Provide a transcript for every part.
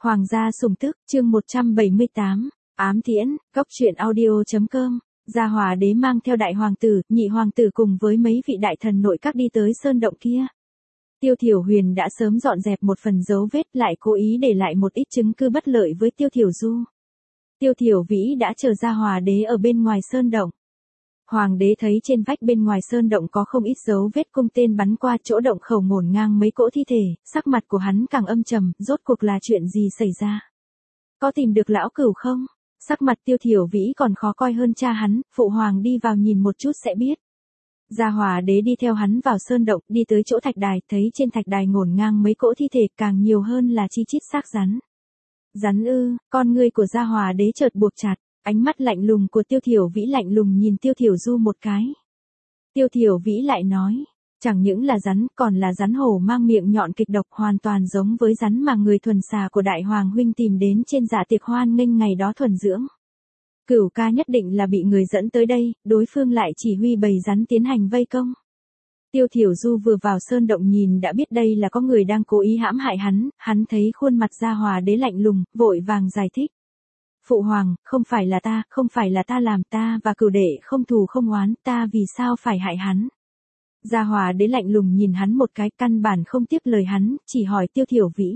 Hoàng gia sủng tức, chương 178, ám tiễn, góc truyện audio.com. Gia Hòa đế mang theo đại hoàng tử, nhị hoàng tử cùng với mấy vị đại thần nội các đi tới sơn động kia. Tiêu Thiểu Huyền đã sớm dọn dẹp một phần dấu vết, lại cố ý để lại một ít chứng cứ bất lợi với Tiêu Thiểu Du. Tiêu Thiểu Vĩ đã chờ Gia Hòa đế ở bên ngoài sơn động. Hoàng đế thấy trên vách bên ngoài sơn động có không ít dấu vết cung tên bắn qua, chỗ động khẩu ngổn ngang mấy cỗ thi thể, sắc mặt của hắn càng âm trầm, rốt cuộc là chuyện gì xảy ra? Có tìm được lão cửu không? Sắc mặt Tiêu Thiểu Vĩ còn khó coi hơn cha hắn, phụ hoàng đi vào nhìn một chút sẽ biết. Gia Hòa đế đi theo hắn vào sơn động, đi tới chỗ thạch đài, thấy trên thạch đài ngổn ngang mấy cỗ thi thể, càng nhiều hơn là chi chít xác rắn. Rắn ư? Con ngươi của Gia Hòa đế chợt buộc chặt, ánh mắt lạnh lùng của Tiêu Thiểu Vĩ lạnh lùng nhìn Tiêu Thiểu Du một cái. Tiêu Thiểu Vĩ lại nói, chẳng những là rắn, còn là rắn hổ mang miệng nhọn kịch độc, hoàn toàn giống với rắn mà người thuần xà của đại hoàng huynh tìm đến trên dạ tiệc hoan nghênh ngày đó thuần dưỡng. Cửu ca nhất định là bị người dẫn tới đây, đối phương lại chỉ huy bầy rắn tiến hành vây công. Tiêu Thiểu Du vừa vào sơn động nhìn đã biết đây là có người đang cố ý hãm hại hắn thấy khuôn mặt Gia Hòa đế lạnh lùng, vội vàng giải thích. Phụ hoàng, không phải là ta làm, ta và cửu đệ không thù không oán, ta vì sao phải hại hắn? Gia Hòa đế lạnh lùng nhìn hắn một cái, căn bản không tiếp lời hắn, chỉ hỏi Tiêu Thiểu Vĩ.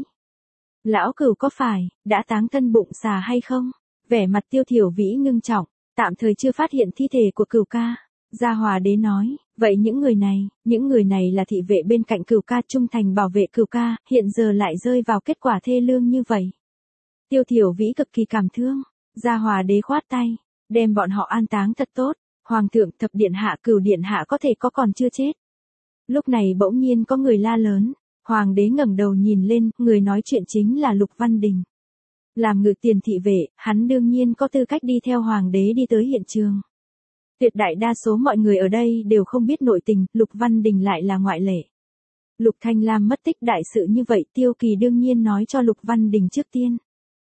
Lão cửu có phải, đã táng thân bụng xà hay không? Vẻ mặt Tiêu Thiểu Vĩ ngưng trọng, tạm thời chưa phát hiện thi thể của cửu ca. Gia Hòa đế nói, vậy những người này là thị vệ bên cạnh cửu ca, trung thành bảo vệ cửu ca, hiện giờ lại rơi vào kết quả thê lương như vậy. Tiêu Thiểu Vĩ cực kỳ cảm thương, Gia Hòa đế khoát tay, đem bọn họ an táng thật tốt, hoàng thượng, thập điện hạ, cửu điện hạ có thể có còn chưa chết. Lúc này bỗng nhiên có người la lớn, hoàng đế ngẩng đầu nhìn lên, người nói chuyện chính là Lục Văn Đình. Làm ngự tiền thị vệ, hắn đương nhiên có tư cách đi theo hoàng đế đi tới hiện trường. Tuyệt đại đa số mọi người ở đây đều không biết nội tình, Lục Văn Đình lại là ngoại lệ. Lục Thanh Lam mất tích đại sự như vậy, Tiêu Kỳ đương nhiên nói cho Lục Văn Đình trước tiên.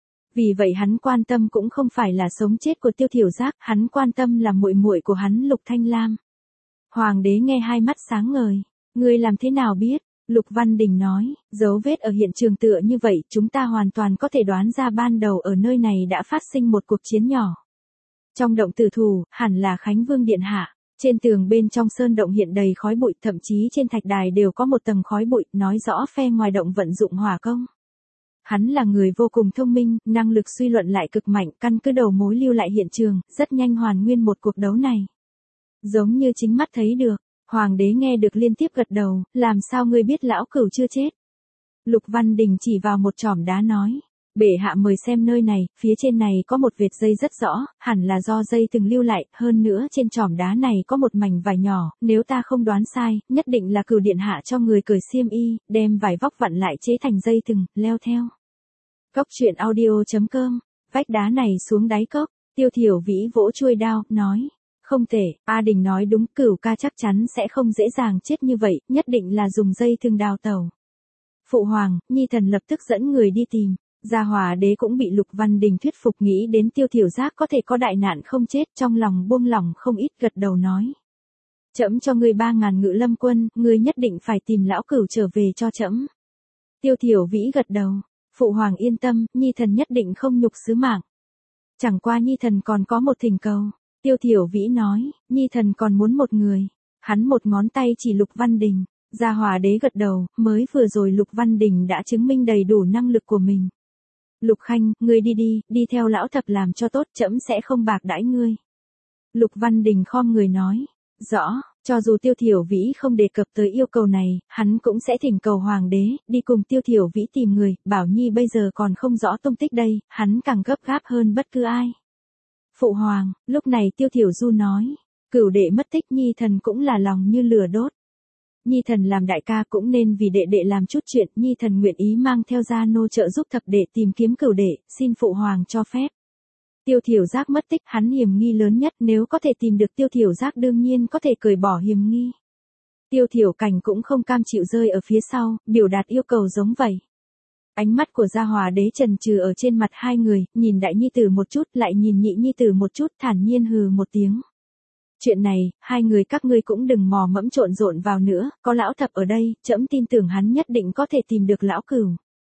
Vì vậy hắn quan tâm cũng không phải là sống chết của Tiêu Thiểu Giác, hắn quan tâm là muội muội của hắn Lục Thanh Lam. Hoàng đế nghe hai mắt sáng ngời, ngươi làm thế nào biết? Lục Văn Đình nói, dấu vết ở hiện trường tựa như vậy, chúng ta hoàn toàn có thể đoán ra ban đầu ở nơi này đã phát sinh một cuộc chiến nhỏ. Trong động tử thủ, hẳn là Khánh Vương điện hạ. Trên tường bên trong sơn động hiện đầy khói bụi, thậm chí trên thạch đài đều có một tầng khói bụi, nói rõ phe ngoài động vận dụng hỏa công. Hắn là người vô cùng thông minh, năng lực suy luận lại cực mạnh, căn cứ đầu mối lưu lại hiện trường, rất nhanh hoàn nguyên một cuộc đấu này. Giống như chính mắt thấy được, hoàng đế nghe được liên tiếp gật đầu, làm sao ngươi biết lão cửu chưa chết? Lục Văn Đình chỉ vào một chòm đá nói, bệ hạ mời xem nơi này, phía trên này có một vệt dây rất rõ, hẳn là do dây từng lưu lại, hơn nữa trên chòm đá này có một mảnh vải nhỏ, nếu ta không đoán sai, nhất định là cửu điện hạ cho người cởi xiêm y, đem vải vóc vặn lại chế thành dây thừng, leo theo. Góc truyện audio.com, vách đá này xuống đáy cốc, Tiêu Thiểu Vĩ vỗ chuôi đao, nói, không thể, A Đình nói đúng, cửu ca chắc chắn sẽ không dễ dàng chết như vậy, nhất định là dùng dây thừng đào tẩu. Phụ hoàng, nhi thần lập tức dẫn người đi tìm. Gia Hòa đế cũng bị Lục Văn Đình thuyết phục, nghĩ đến Tiêu Thiểu Giác có thể có đại nạn không chết, trong lòng buông lỏng không ít, gật đầu nói. Trẫm cho ngươi 3.000 ngự lâm quân, ngươi nhất định phải tìm lão cửu trở về cho trẫm. Tiêu Thiểu Vĩ gật đầu, phụ hoàng yên tâm, nhi thần nhất định không nhục sứ mạng. Chẳng qua nhi thần còn có một thỉnh cầu. Tiêu Thiểu Vĩ nói, nhi thần còn muốn một người. Hắn một ngón tay chỉ Lục Văn Đình. Gia Hòa đế gật đầu, mới vừa rồi Lục Văn Đình đã chứng minh đầy đủ năng lực của mình. Lục Khanh, ngươi đi theo lão thập làm cho tốt, trẫm sẽ không bạc đãi ngươi. Lục Văn Đình khom người nói, rõ, cho dù Tiêu Thiểu Vĩ không đề cập tới yêu cầu này, hắn cũng sẽ thỉnh cầu hoàng đế, đi cùng Tiêu Thiểu Vĩ tìm người, Bảo Nhi bây giờ còn không rõ tung tích đây, hắn càng gấp gáp hơn bất cứ ai. Phụ hoàng, lúc này Tiêu Thiểu Du nói, cửu đệ mất tích, nhi thần cũng là lòng như lửa đốt. Nhi thần làm đại ca cũng nên vì đệ đệ làm chút chuyện, nhi thần nguyện ý mang theo gia nô trợ giúp thập đệ tìm kiếm cửu đệ, xin phụ hoàng cho phép. Tiêu Thiểu Giác mất tích, hắn hiểm nghi lớn nhất, nếu có thể tìm được Tiêu Thiểu Giác đương nhiên có thể cởi bỏ hiểm nghi. Tiêu Thiểu Cảnh cũng không cam chịu rơi ở phía sau, biểu đạt yêu cầu giống vậy. Ánh mắt của Gia Hòa đế chần chừ ở trên mặt hai người, nhìn đại nhi tử một chút, lại nhìn nhị nhi tử một chút, thản nhiên hừ một tiếng. Chuyện này, hai người các ngươi cũng đừng mò mẫm trộn rộn vào nữa, có lão thập ở đây, trẫm tin tưởng hắn nhất định có thể tìm được lão cửu.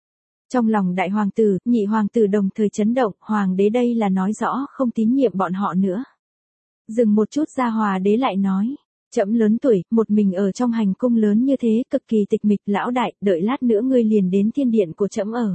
Trong lòng đại hoàng tử, nhị hoàng tử đồng thời chấn động, hoàng đế đây là nói rõ không tín nhiệm bọn họ nữa. Dừng một chút Gia Hòa đế lại nói, trẫm lớn tuổi, một mình ở trong hành cung lớn như thế, cực kỳ tịch mịch, lão đại, đợi lát nữa ngươi liền đến thiên điện của trẫm ở.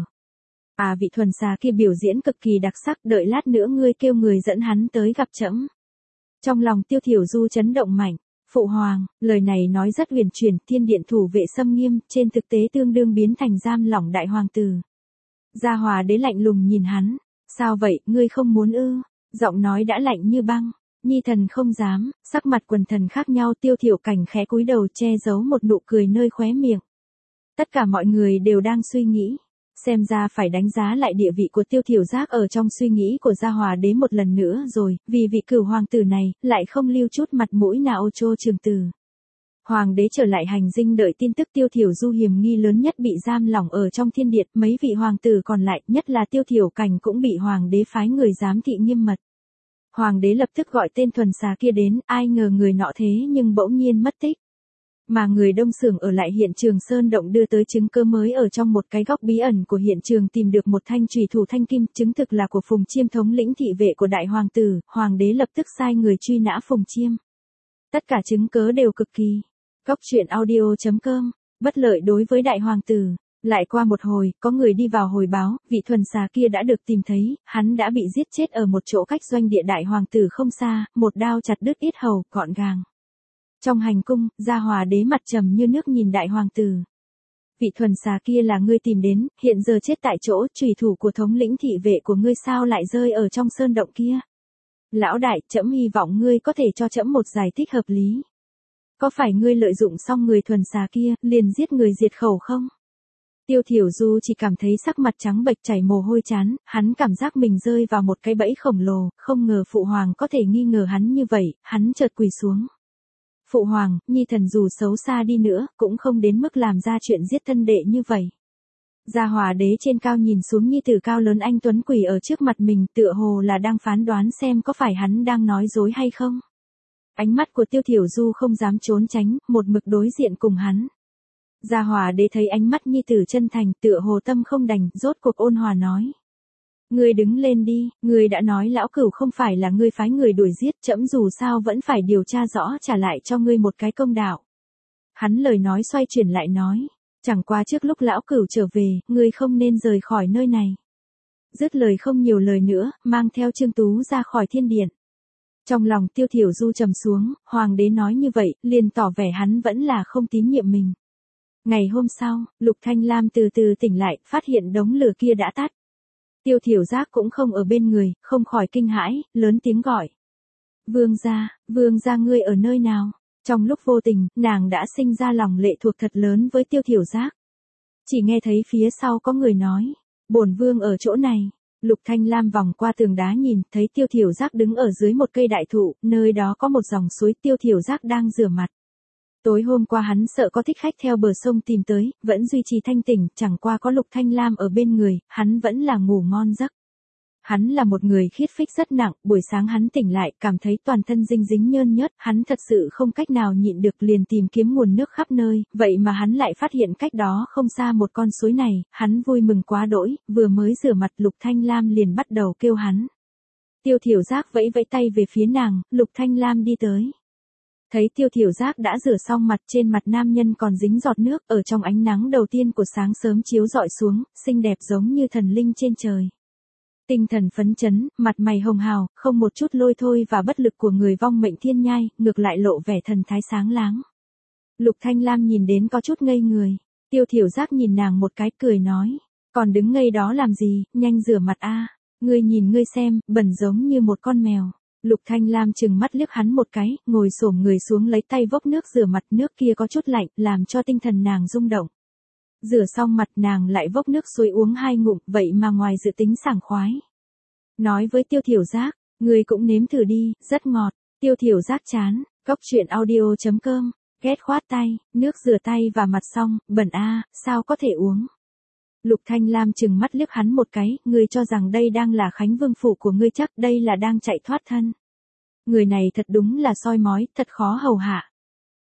Vị thuần xà kia biểu diễn cực kỳ đặc sắc, đợi lát nữa ngươi kêu người dẫn hắn tới gặp trẫm. Trong lòng Tiêu Thiểu Du chấn động mạnh, phụ hoàng, lời này nói rất huyền chuyển, thiên điện thủ vệ xâm nghiêm, trên thực tế tương đương biến thành giam lỏng đại hoàng tử. Gia Hòa đế lạnh lùng nhìn hắn, sao vậy, ngươi không muốn ư? Giọng nói đã lạnh như băng. Nhi thần không dám, sắc mặt quần thần khác nhau. Tiêu Thiểu Cảnh khẽ cúi đầu che giấu một nụ cười nơi khóe miệng. Tất cả mọi người đều đang suy nghĩ, xem ra phải đánh giá lại địa vị của Tiêu Thiểu Giác ở trong suy nghĩ của Gia Hòa đế một lần nữa rồi, vì vị cửu hoàng tử này, lại không lưu chút mặt mũi nào Trô Trường Tử. Hoàng đế trở lại hành dinh đợi tin tức Tiêu Thiểu Du hiểm nghi lớn nhất bị giam lỏng ở trong thiên điện, mấy vị hoàng tử còn lại, nhất là Tiêu Thiểu Cảnh cũng bị hoàng đế phái người giám thị nghiêm mật. Hoàng đế lập tức gọi tên thuần xà kia đến, ai ngờ người nọ thế nhưng bỗng nhiên mất tích. Mà người Đông Xưởng ở lại hiện trường sơn động đưa tới chứng cứ mới ở trong một cái góc bí ẩn của hiện trường tìm được một thanh chùy thủ thanh kim, chứng thực là của Phùng Chiêm thống lĩnh thị vệ của đại hoàng tử, hoàng đế lập tức sai người truy nã Phùng Chiêm. Tất cả chứng cứ đều cực kỳ. Góc truyện audio.com, bất lợi đối với đại hoàng tử. Lại qua một hồi, có người đi vào hồi báo, vị thuần xà kia đã được tìm thấy, hắn đã bị giết chết ở một chỗ cách doanh địa đại hoàng tử không xa, một đao chặt đứt yết hầu, gọn gàng. Trong hành cung, Gia Hòa đế mặt trầm như nước nhìn đại hoàng tử. Vị thuần xà kia là ngươi tìm đến, hiện giờ chết tại chỗ, chùy thủ của thống lĩnh thị vệ của ngươi sao lại rơi ở trong sơn động kia? Lão đại, trẫm hy vọng ngươi có thể cho trẫm một giải thích hợp lý. Có phải ngươi lợi dụng xong người thuần xà kia, liền giết người diệt khẩu không? Tiêu Thiểu Du chỉ cảm thấy sắc mặt trắng bệch chảy mồ hôi chán, hắn cảm giác mình rơi vào một cái bẫy khổng lồ, không ngờ phụ hoàng có thể nghi ngờ hắn như vậy, hắn chợt quỳ xuống. Phụ hoàng, nhi thần dù xấu xa đi nữa, cũng không đến mức làm ra chuyện giết thân đệ như vậy. Gia Hòa đế trên cao nhìn xuống nhi tử cao lớn anh tuấn quỳ ở trước mặt mình, tựa hồ là đang phán đoán xem có phải hắn đang nói dối hay không. Ánh mắt của Tiêu Thiểu Du không dám trốn tránh, một mực đối diện cùng hắn. Gia Hòa đế thấy ánh mắt nhi tử chân thành, tựa hồ tâm không đành, rốt cuộc ôn hòa nói. Ngươi đứng lên đi, ngươi đã nói lão cửu không phải là ngươi phái người đuổi giết, trẫm dù sao vẫn phải điều tra rõ trả lại cho ngươi một cái công đạo. Hắn lời nói xoay chuyển lại nói, chẳng qua trước lúc lão cửu trở về, ngươi không nên rời khỏi nơi này. Dứt lời không nhiều lời nữa, mang theo Trương Tú ra khỏi thiên điện. Trong lòng Tiêu Thiểu Du trầm xuống, hoàng đế nói như vậy, liền tỏ vẻ hắn vẫn là không tín nhiệm mình. Ngày hôm sau, Lục Thanh Lam từ từ tỉnh lại, phát hiện đống lửa kia đã tắt. Tiêu Thiểu Giác cũng không ở bên người, không khỏi kinh hãi, lớn tiếng gọi. Vương gia ngươi ở nơi nào? Trong lúc vô tình, nàng đã sinh ra lòng lệ thuộc thật lớn với Tiêu Thiểu Giác. Chỉ nghe thấy phía sau có người nói, bổn vương ở chỗ này. Lục Thanh Lam vòng qua tường đá nhìn, thấy Tiêu Thiểu Giác đứng ở dưới một cây đại thụ, nơi đó có một dòng suối. Tiêu Thiểu Giác đang rửa mặt. Tối hôm qua hắn sợ có thích khách theo bờ sông tìm tới, vẫn duy trì thanh tỉnh, chẳng qua có Lục Thanh Lam ở bên người, hắn vẫn là ngủ ngon giấc. Hắn là một người khiết phích rất nặng, buổi sáng hắn tỉnh lại, cảm thấy toàn thân dinh dính nhơn nhớt, hắn thật sự không cách nào nhịn được liền tìm kiếm nguồn nước khắp nơi, vậy mà hắn lại phát hiện cách đó không xa một con suối này, hắn vui mừng quá đỗi, vừa mới rửa mặt Lục Thanh Lam liền bắt đầu kêu hắn. Tiêu Thiểu Giác vẫy vẫy tay về phía nàng, Lục Thanh Lam đi tới. Thấy Tiêu Thiểu Giác đã rửa xong mặt, trên mặt nam nhân còn dính giọt nước, ở trong ánh nắng đầu tiên của sáng sớm chiếu rọi xuống, xinh đẹp giống như thần linh trên trời. Tinh thần phấn chấn, mặt mày hồng hào, không một chút lôi thôi và bất lực của người vong mệnh thiên nhai, ngược lại lộ vẻ thần thái sáng láng. Lục Thanh Lam nhìn đến có chút ngây người. Tiêu Thiểu Giác nhìn nàng một cái cười nói, còn đứng ngây đó làm gì, nhanh rửa mặt a. Ngươi nhìn ngươi xem, bẩn giống như một con mèo. Lục Thanh Lam chừng mắt liếc hắn một cái, ngồi xổm người xuống lấy tay vốc nước rửa mặt, nước kia có chút lạnh, làm cho tinh thần nàng rung động. Rửa xong mặt nàng lại vốc nước suối uống 2 ngụm, vậy mà ngoài dự tính sảng khoái. Nói với Tiêu Thiểu Giác, ngươi cũng nếm thử đi, rất ngọt. Tiêu Thiểu Giác chán, góc truyện audio.com, ghét khoát tay, nước rửa tay và mặt xong, bẩn a, sao có thể uống. Lục Thanh Lam chừng mắt liếc hắn một cái, ngươi cho rằng đây đang là Khánh Vương phủ của ngươi chắc đây là đang chạy thoát thân. Người này thật đúng là soi mói, thật khó hầu hạ.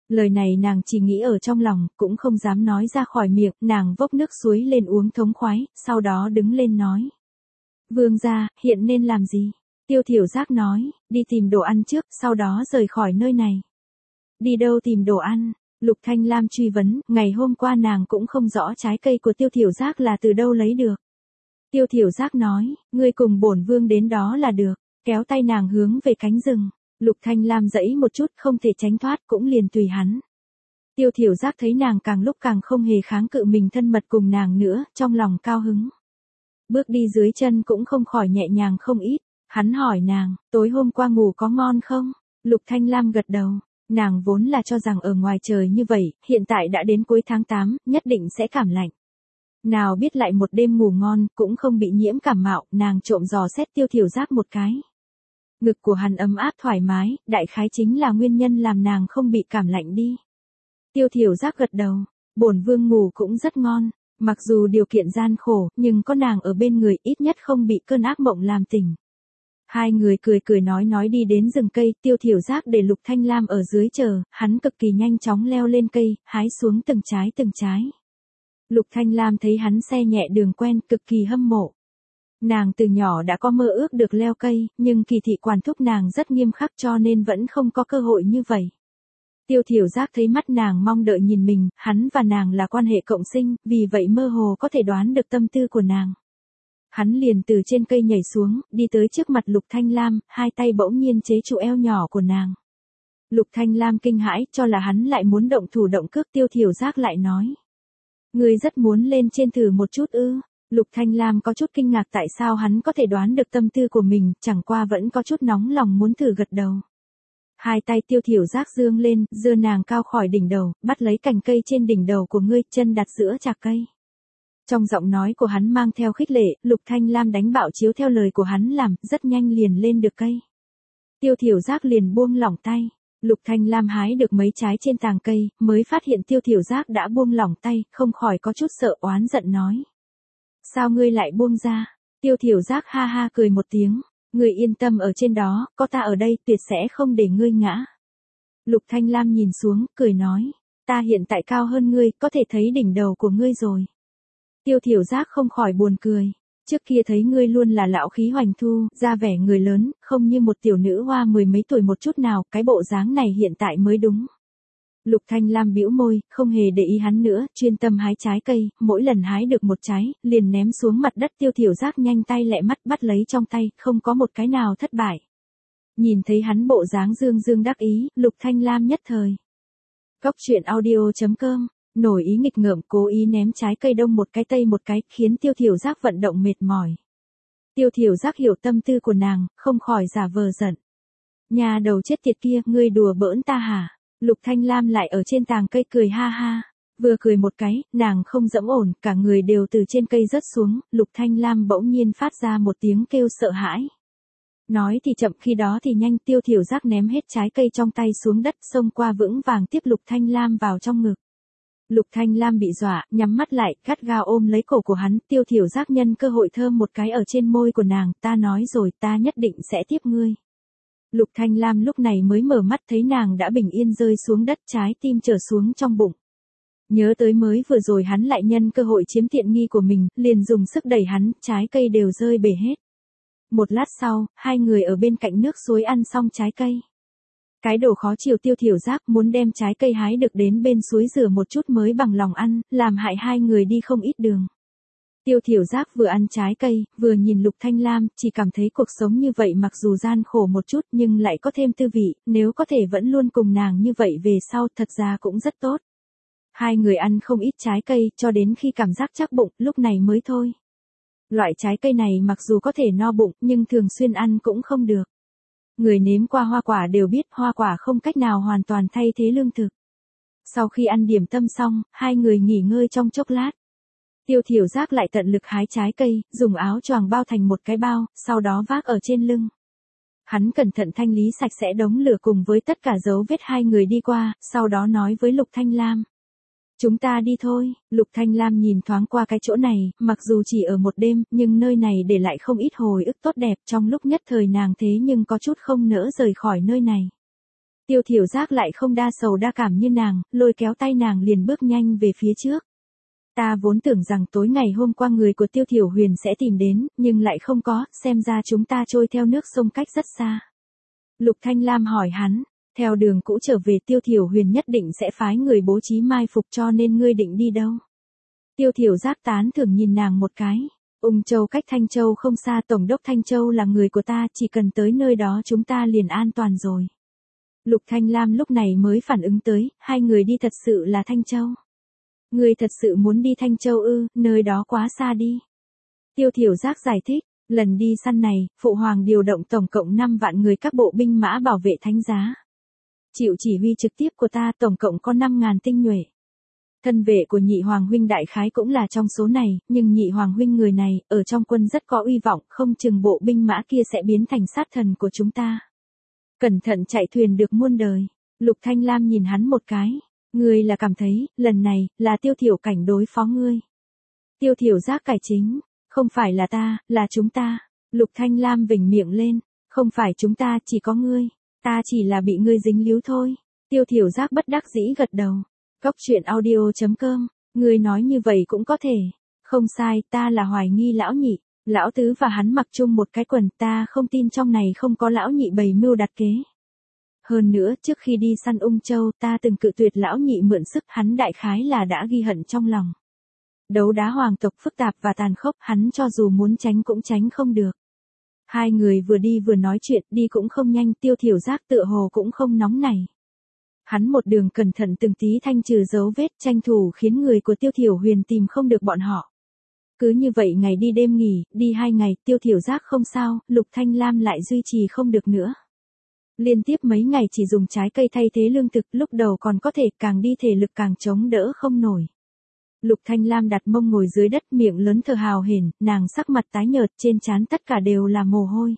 Lời này nàng chỉ nghĩ ở trong lòng, cũng không dám nói ra khỏi miệng, nàng vốc nước suối lên uống thống khoái, sau đó đứng lên nói. Vương gia, hiện nên làm gì? Tiêu Thiểu Giác nói, đi tìm đồ ăn trước, sau đó rời khỏi nơi này. Đi đâu tìm đồ ăn? Lục Thanh Lam truy vấn, ngày hôm qua nàng cũng không rõ trái cây của Tiêu Thiểu Giác là từ đâu lấy được. Tiêu Thiểu Giác nói, ngươi cùng bổn vương đến đó là được, kéo tay nàng hướng về cánh rừng. Lục Thanh Lam dãy một chút không thể tránh thoát cũng liền tùy hắn. Tiêu Thiểu Giác thấy nàng càng lúc càng không hề kháng cự mình thân mật cùng nàng nữa, trong lòng cao hứng. Bước đi dưới chân cũng không khỏi nhẹ nhàng không ít, hắn hỏi nàng, tối hôm qua ngủ có ngon không? Lục Thanh Lam gật đầu, nàng vốn là cho rằng ở ngoài trời như vậy, hiện tại đã đến cuối tháng 8, nhất định sẽ cảm lạnh. Nào biết lại một đêm ngủ ngon, cũng không bị nhiễm cảm mạo, nàng trộm dò xét Tiêu Thiểu Giác một cái. Ngực của hắn ấm áp thoải mái, đại khái chính là nguyên nhân làm nàng không bị cảm lạnh đi. Tiêu Thiểu Giác gật đầu, bổn vương ngủ cũng rất ngon, mặc dù điều kiện gian khổ, nhưng có nàng ở bên người ít nhất không bị cơn ác mộng làm tỉnh. Hai người cười cười nói đi đến rừng cây, Tiêu Thiểu Giác để Lục Thanh Lam ở dưới chờ, hắn cực kỳ nhanh chóng leo lên cây, hái xuống từng trái. Lục Thanh Lam thấy hắn xe nhẹ đường quen, cực kỳ hâm mộ. Nàng từ nhỏ đã có mơ ước được leo cây, nhưng kỳ thị quản thúc nàng rất nghiêm khắc cho nên vẫn không có cơ hội như vậy. Tiêu Thiểu Giác thấy mắt nàng mong đợi nhìn mình, hắn và nàng là quan hệ cộng sinh, vì vậy mơ hồ có thể đoán được tâm tư của nàng. Hắn liền từ trên cây nhảy xuống, đi tới trước mặt Lục Thanh Lam, hai tay bỗng nhiên chế trụ eo nhỏ của nàng. Lục Thanh Lam kinh hãi, cho là hắn lại muốn động thủ động cước. Tiêu Thiểu Giác lại nói. Ngươi rất muốn lên trên thử một chút ư? Lục Thanh Lam có chút kinh ngạc tại sao hắn có thể đoán được tâm tư của mình, chẳng qua vẫn có chút nóng lòng muốn thử gật đầu. Hai tay Tiêu Thiểu Giác dương lên, giơ nàng cao khỏi đỉnh đầu, bắt lấy cành cây trên đỉnh đầu của ngươi, chân đặt giữa chạc cây. Trong giọng nói của hắn mang theo khích lệ, Lục Thanh Lam đánh bạo chiếu theo lời của hắn làm, rất nhanh liền lên được cây. Tiêu Thiểu Giác liền buông lỏng tay. Lục Thanh Lam hái được mấy trái trên tàng cây, mới phát hiện Tiêu Thiểu Giác đã buông lỏng tay, không khỏi có chút sợ oán giận nói. Sao ngươi lại buông ra? Tiêu Thiểu Giác ha ha cười một tiếng. Ngươi yên tâm ở trên đó, có ta ở đây tuyệt sẽ không để ngươi ngã. Lục Thanh Lam nhìn xuống, cười nói. Ta hiện tại cao hơn ngươi, có thể thấy đỉnh đầu của ngươi rồi. Tiêu Thiểu Giác không khỏi buồn cười. Trước kia thấy ngươi luôn là lão khí hoành thu, ra vẻ người lớn, không như một tiểu nữ hoa mười mấy tuổi một chút nào, cái bộ dáng này hiện tại mới đúng. Lục Thanh Lam bĩu môi, không hề để ý hắn nữa, chuyên tâm hái trái cây, mỗi lần hái được một trái, liền ném xuống mặt đất. Tiêu Thiểu Giác nhanh tay lẹ mắt bắt lấy trong tay, không có một cái nào thất bại. Nhìn thấy hắn bộ dáng dương dương đắc ý, Lục Thanh Lam nhất thời. Góc truyện audio.com, nổi ý nghịch ngợm cố ý ném trái cây đông một cái tây một cái, khiến Tiêu Thiểu Giác vận động mệt mỏi. Tiêu Thiểu Giác hiểu tâm tư của nàng, không khỏi giả vờ giận. Nhà đầu chết tiệt kia, ngươi đùa bỡn ta hả? Lục Thanh Lam lại ở trên tàng cây cười ha ha. Vừa cười một cái, nàng không dẫm ổn, cả người đều từ trên cây rớt xuống. Lục Thanh Lam bỗng nhiên phát ra một tiếng kêu sợ hãi. Nói thì chậm khi đó thì nhanh. Tiêu Thiểu Giác ném hết trái cây trong tay xuống đất, xông qua vững vàng tiếp Lục Thanh Lam vào trong ngực. Lục Thanh Lam bị dọa, nhắm mắt lại, gắt gao ôm lấy cổ của hắn. Tiêu Thiểu Giác nhân cơ hội thơm một cái ở trên môi của nàng. Ta nói rồi, ta nhất định sẽ tiếp ngươi. Lục Thanh Lam lúc này mới mở mắt thấy nàng đã bình yên rơi xuống đất, trái tim trở xuống trong bụng. Nhớ tới mới vừa rồi hắn lại nhân cơ hội chiếm tiện nghi của mình, liền dùng sức đẩy hắn, trái cây đều rơi bể hết. Một lát sau, hai người ở bên cạnh nước suối ăn xong trái cây. Cái đồ khó chịu Tiêu Thiểu Giác muốn đem trái cây hái được đến bên suối rửa một chút mới bằng lòng ăn, làm hại hai người đi không ít đường. Tiêu Thiểu Giác vừa ăn trái cây, vừa nhìn Lục Thanh Lam, chỉ cảm thấy cuộc sống như vậy mặc dù gian khổ một chút nhưng lại có thêm tư vị, nếu có thể vẫn luôn cùng nàng như vậy về sau thật ra cũng rất tốt. Hai người ăn không ít trái cây, cho đến khi cảm giác chắc bụng, lúc này mới thôi. Loại trái cây này mặc dù có thể no bụng, nhưng thường xuyên ăn cũng không được. Người nếm qua hoa quả đều biết hoa quả không cách nào hoàn toàn thay thế lương thực. Sau khi ăn điểm tâm xong, hai người nghỉ ngơi trong chốc lát. Tiêu Thiểu Giác lại tận lực hái trái cây, dùng áo choàng bao thành một cái bao, sau đó vác ở trên lưng. Hắn cẩn thận thanh lý sạch sẽ đống lửa cùng với tất cả dấu vết hai người đi qua, sau đó nói với Lục Thanh Lam. Chúng ta đi thôi. Lục Thanh Lam nhìn thoáng qua cái chỗ này, mặc dù chỉ ở một đêm, nhưng nơi này để lại không ít hồi ức tốt đẹp, trong lúc nhất thời nàng thế nhưng có chút không nỡ rời khỏi nơi này. Tiêu Thiểu Giác lại không đa sầu đa cảm như nàng, lôi kéo tay nàng liền bước nhanh về phía trước. Ta vốn tưởng rằng tối ngày hôm qua người của Tiêu Thiểu Huyền sẽ tìm đến, nhưng lại không có, xem ra chúng ta trôi theo nước sông cách rất xa. Lục Thanh Lam hỏi hắn, theo đường cũ trở về Tiêu Thiểu Huyền nhất định sẽ phái người bố trí mai phục cho nên ngươi định đi đâu? Tiêu Thiểu Giác tán thưởng nhìn nàng một cái. Ung Châu cách Thanh Châu không xa, Tổng đốc Thanh Châu là người của ta, chỉ cần tới nơi đó chúng ta liền an toàn rồi. Lục Thanh Lam lúc này mới phản ứng tới, hai người đi thật sự là Thanh Châu. Ngươi thật sự muốn đi Thanh Châu ư, nơi đó quá xa đi. Tiêu Thiểu Giác giải thích, lần đi săn này, Phụ Hoàng điều động tổng cộng 5 vạn người các bộ binh mã bảo vệ thánh giá. Chịu chỉ huy trực tiếp của ta tổng cộng có 5.000 tinh nhuệ. Thân vệ của nhị hoàng huynh đại khái cũng là trong số này, nhưng nhị hoàng huynh người này, ở trong quân rất có uy vọng, không chừng bộ binh mã kia sẽ biến thành sát thần của chúng ta. Cẩn thận chạy thuyền được muôn đời. Lục Thanh Lam nhìn hắn một cái. Ngươi là cảm thấy, lần này, là Tiêu Thiểu Cảnh đối phó ngươi. Tiêu Thiểu Giác cải chính. Không phải là ta, là chúng ta. Lục Thanh Lam vểnh miệng lên. Không phải chúng ta, chỉ có ngươi. Ta chỉ là bị ngươi dính líu thôi. Tiêu Thiểu Giác bất đắc dĩ gật đầu. Cóc truyện audio.com. Ngươi nói như vậy cũng có thể. Không sai, ta là hoài nghi lão nhị. Lão tứ và hắn mặc chung một cái quần, ta không tin trong này không có lão nhị bày mưu đặt kế. Hơn nữa, trước khi đi săn Ung Châu, ta từng cự tuyệt lão nhị mượn sức, hắn đại khái là đã ghi hận trong lòng. Đấu đá hoàng tộc phức tạp và tàn khốc, hắn cho dù muốn tránh cũng tránh không được. Hai người vừa đi vừa nói chuyện, đi cũng không nhanh, Tiêu Thiểu Giác tựa hồ cũng không nóng nảy. Hắn một đường cẩn thận từng tí thanh trừ dấu vết, tranh thủ khiến người của Tiêu Thiểu Huyền tìm không được bọn họ. Cứ như vậy ngày đi đêm nghỉ, đi 2 ngày, Tiêu Thiểu Giác không sao, Lục Thanh Lam lại duy trì không được nữa. Liên tiếp mấy ngày chỉ dùng trái cây thay thế lương thực, lúc đầu còn có thể, càng đi thể lực càng chống đỡ không nổi. Lục Thanh Lam đặt mông ngồi dưới đất, miệng lớn thở hào hển, nàng sắc mặt tái nhợt, trên trán tất cả đều là mồ hôi.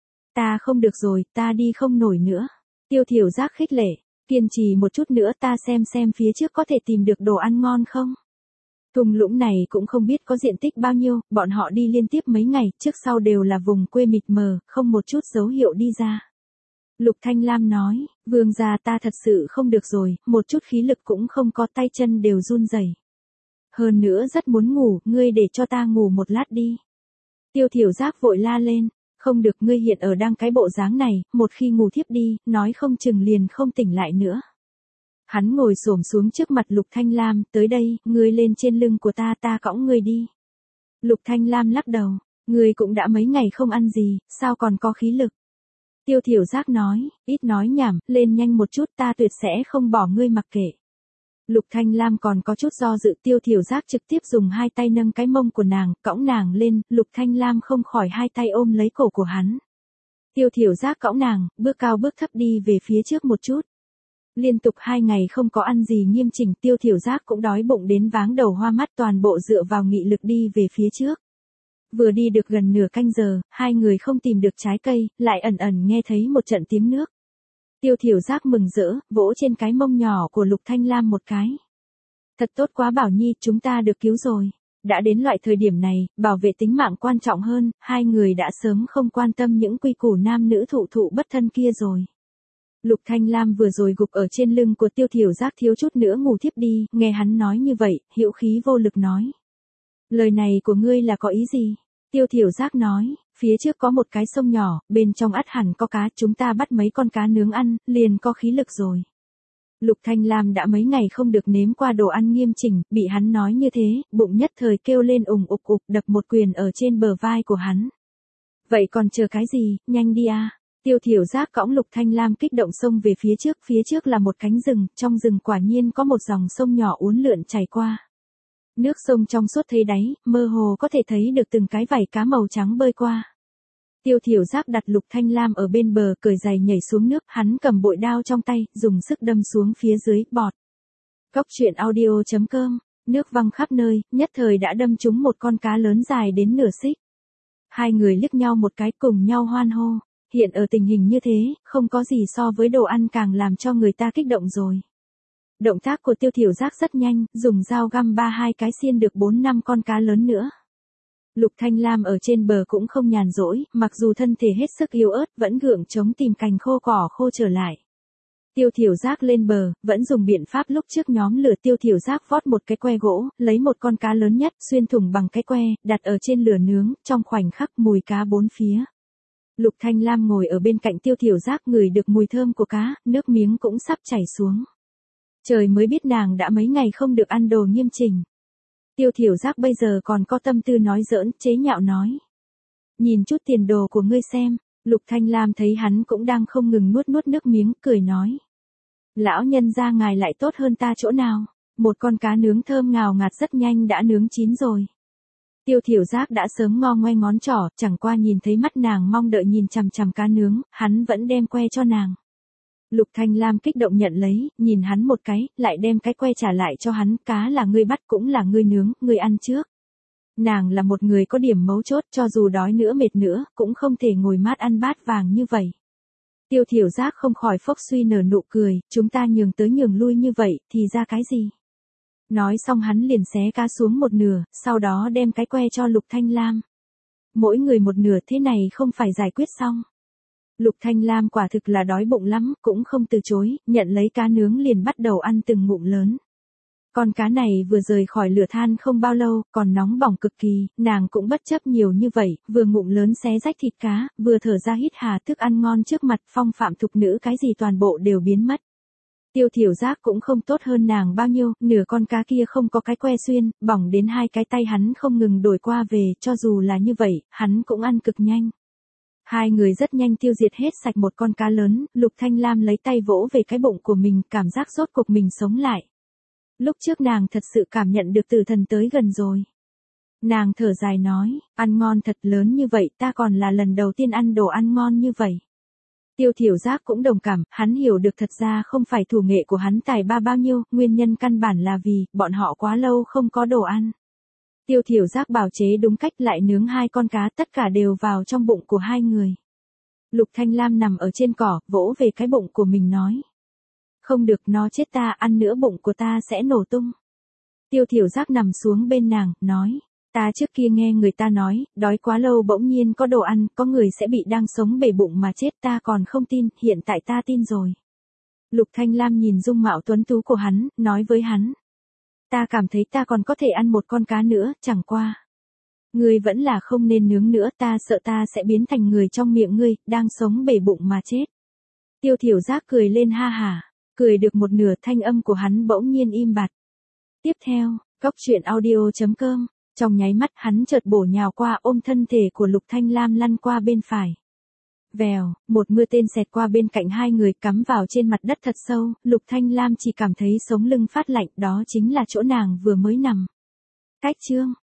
Ta không được rồi, ta đi không nổi nữa. Tiêu Thiểu Giác khích lệ, kiên trì một chút nữa, ta xem phía trước có thể tìm được đồ ăn ngon không. Thung lũng này cũng không biết có diện tích bao nhiêu, bọn họ đi liên tiếp mấy ngày, trước sau đều là vùng quê mịt mờ, không một chút dấu hiệu đi ra. Lục Thanh Lam nói, vương gia ta thật sự không được rồi, một chút khí lực cũng không có, tay chân đều run rẩy. Hơn nữa rất muốn ngủ, ngươi để cho ta ngủ một lát đi. Tiêu Thiểu Giác vội la lên, không được, ngươi hiện ở đang cái bộ dáng này, một khi ngủ thiếp đi, nói không chừng liền không tỉnh lại nữa. Hắn ngồi xổm xuống trước mặt Lục Thanh Lam, tới đây, ngươi lên trên lưng của ta, ta cõng ngươi đi. Lục Thanh Lam lắc đầu, ngươi cũng đã mấy ngày không ăn gì, sao còn có khí lực. Tiêu Thiểu Giác nói, ít nói nhảm, lên nhanh một chút, ta tuyệt sẽ không bỏ ngươi mặc kệ. Lục Thanh Lam còn có chút do dự, Tiêu Thiểu Giác trực tiếp dùng hai tay nâng cái mông của nàng, cõng nàng lên, Lục Thanh Lam không khỏi hai tay ôm lấy cổ của hắn. Tiêu Thiểu Giác cõng nàng, bước cao bước thấp đi về phía trước một chút. Liên tục 2 ngày không có ăn gì nghiêm chỉnh, Tiêu Thiểu Giác cũng đói bụng đến váng đầu hoa mắt, toàn bộ dựa vào nghị lực đi về phía trước. Vừa đi được gần nửa canh giờ, hai người không tìm được trái cây, lại ẩn ẩn nghe thấy một trận tiếng nước. Tiêu Thiểu Giác mừng rỡ, vỗ trên cái mông nhỏ của Lục Thanh Lam một cái. Thật tốt quá Bảo Nhi, chúng ta được cứu rồi. Đã đến loại thời điểm này, bảo vệ tính mạng quan trọng hơn, hai người đã sớm không quan tâm những quy củ nam nữ thụ thụ bất thân kia rồi. Lục Thanh Lam vừa rồi gục ở trên lưng của Tiêu Thiểu Giác thiếu chút nữa ngủ thiếp đi, nghe hắn nói như vậy, hữu khí vô lực nói. Lời này của ngươi là có ý gì? Tiêu Thiểu Giác nói, phía trước có một cái sông nhỏ, bên trong ắt hẳn có cá, chúng ta bắt mấy con cá nướng ăn, liền có khí lực rồi. Lục Thanh Lam đã mấy ngày không được nếm qua đồ ăn nghiêm chỉnh, bị hắn nói như thế, bụng nhất thời kêu lên ùng ục ục, đập một quyền ở trên bờ vai của hắn. Vậy còn chờ cái gì, nhanh đi à. Tiêu Thiểu Giác cõng Lục Thanh Lam kích động xông về phía trước là một cánh rừng, trong rừng quả nhiên có một dòng sông nhỏ uốn lượn chảy qua. Nước sông trong suốt thấy đáy, mơ hồ có thể thấy được từng cái vảy cá màu trắng bơi qua. Tiêu Thiểu Giác đặt Lục Thanh Lam ở bên bờ, cởi giày nhảy xuống nước, hắn cầm bội đao trong tay, dùng sức đâm xuống phía dưới, bọt. Cóc truyện audio.com, nước văng khắp nơi, nhất thời đã đâm trúng một con cá lớn dài đến nửa xích. Hai người liếc nhau một cái, cùng nhau hoan hô. Hiện ở tình hình như thế, không có gì so với đồ ăn càng làm cho người ta kích động rồi. Động tác của Tiêu Thiểu Giác rất nhanh, dùng dao găm 3-2 cái xiên được 4-5 con cá lớn nữa. Lục Thanh Lam ở trên bờ cũng không nhàn rỗi, mặc dù thân thể hết sức yếu ớt, vẫn gượng chống tìm cành khô cỏ khô trở lại. Tiêu Thiểu Giác lên bờ, vẫn dùng biện pháp lúc trước nhóm lửa. Tiêu Thiểu Giác vót một cái que gỗ, lấy một con cá lớn nhất, xuyên thủng bằng cái que, đặt ở trên lửa nướng, trong khoảnh khắc mùi cá bốn phía. Lục Thanh Lam ngồi ở bên cạnh Tiêu Thiểu Giác ngửi được mùi thơm của cá, nước miếng cũng sắp chảy xuống. Trời mới biết nàng đã mấy ngày không được ăn đồ nghiêm chỉnh. Tiêu Thiểu Giác bây giờ còn có tâm tư nói giỡn, chế nhạo nói. Nhìn chút tiền đồ của ngươi xem. Lục Thanh Lam thấy hắn cũng đang không ngừng nuốt nước miếng, cười nói. Lão nhân gia ngài lại tốt hơn ta chỗ nào, một con cá nướng thơm ngào ngạt rất nhanh đã nướng chín rồi. Tiêu Thiểu Giác đã sớm ngo ngoe ngón trỏ, chẳng qua nhìn thấy mắt nàng mong đợi nhìn chằm chằm cá nướng, hắn vẫn đem que cho nàng. Lục Thanh Lam kích động nhận lấy, nhìn hắn một cái, lại đem cái que trả lại cho hắn, cá là ngươi bắt cũng là ngươi nướng, ngươi ăn trước. Nàng là một người có điểm mấu chốt, cho dù đói nữa mệt nữa, cũng không thể ngồi mát ăn bát vàng như vậy. Tiêu Thiểu Giác không khỏi phốc suy nở nụ cười, chúng ta nhường tới nhường lui như vậy, thì ra cái gì? Nói xong hắn liền xé cá xuống một nửa, sau đó đem cái que cho Lục Thanh Lam. Mỗi người một nửa, thế này không phải giải quyết xong. Lục Thanh Lam quả thực là đói bụng lắm, cũng không từ chối, nhận lấy cá nướng liền bắt đầu ăn từng ngụm lớn. Con cá này vừa rời khỏi lửa than không bao lâu, còn nóng bỏng cực kỳ, nàng cũng bất chấp nhiều như vậy, vừa ngụm lớn xé rách thịt cá, vừa thở ra hít hà thức ăn ngon trước mặt phong phạm thục nữ, cái gì toàn bộ đều biến mất. Tiêu Thiểu Giác cũng không tốt hơn nàng bao nhiêu, nửa con cá kia không có cái que xuyên, bỏng đến hai cái tay hắn không ngừng đổi qua về, cho dù là như vậy, hắn cũng ăn cực nhanh. Hai người rất nhanh tiêu diệt hết sạch một con cá lớn, Lục Thanh Lam lấy tay vỗ về cái bụng của mình, cảm giác rốt cuộc mình sống lại. Lúc trước nàng thật sự cảm nhận được tử thần tới gần rồi. Nàng thở dài nói, ăn ngon thật lớn như vậy, ta còn là lần đầu tiên ăn đồ ăn ngon như vậy. Tiêu Thiểu Giác cũng đồng cảm, hắn hiểu được thật ra không phải thủ nghệ của hắn tài ba bao nhiêu, nguyên nhân căn bản là vì, bọn họ quá lâu không có đồ ăn. Tiêu Thiểu Giác bào chế đúng cách lại nướng hai con cá, tất cả đều vào trong bụng của hai người. Lục Thanh Lam nằm ở trên cỏ, vỗ về cái bụng của mình nói. Không được, nó chết ta, ăn nữa bụng của ta sẽ nổ tung. Tiêu Thiểu Giác nằm xuống bên nàng, nói. Ta trước kia nghe người ta nói, đói quá lâu bỗng nhiên có đồ ăn, có người sẽ bị đang sống bể bụng mà chết, ta còn không tin, hiện tại ta tin rồi. Lục Thanh Lam nhìn dung mạo tuấn tú của hắn, nói với hắn. Ta cảm thấy ta còn có thể ăn một con cá nữa, chẳng qua. Ngươi vẫn là không nên nướng nữa, ta sợ ta sẽ biến thành người trong miệng ngươi, đang sống bể bụng mà chết. Tiêu Thiểu Giác cười lên ha hả, cười được một nửa, thanh âm của hắn bỗng nhiên im bặt. Tiếp theo, coctruyện.audio.com, trong nháy mắt hắn chợt bổ nhào qua ôm thân thể của Lục Thanh Lam lăn qua bên phải. Vèo, một mưa tên xẹt qua bên cạnh hai người, cắm vào trên mặt đất thật sâu, Lục Thanh Lam chỉ cảm thấy sống lưng phát lạnh, đó chính là chỗ nàng vừa mới nằm. Cách chương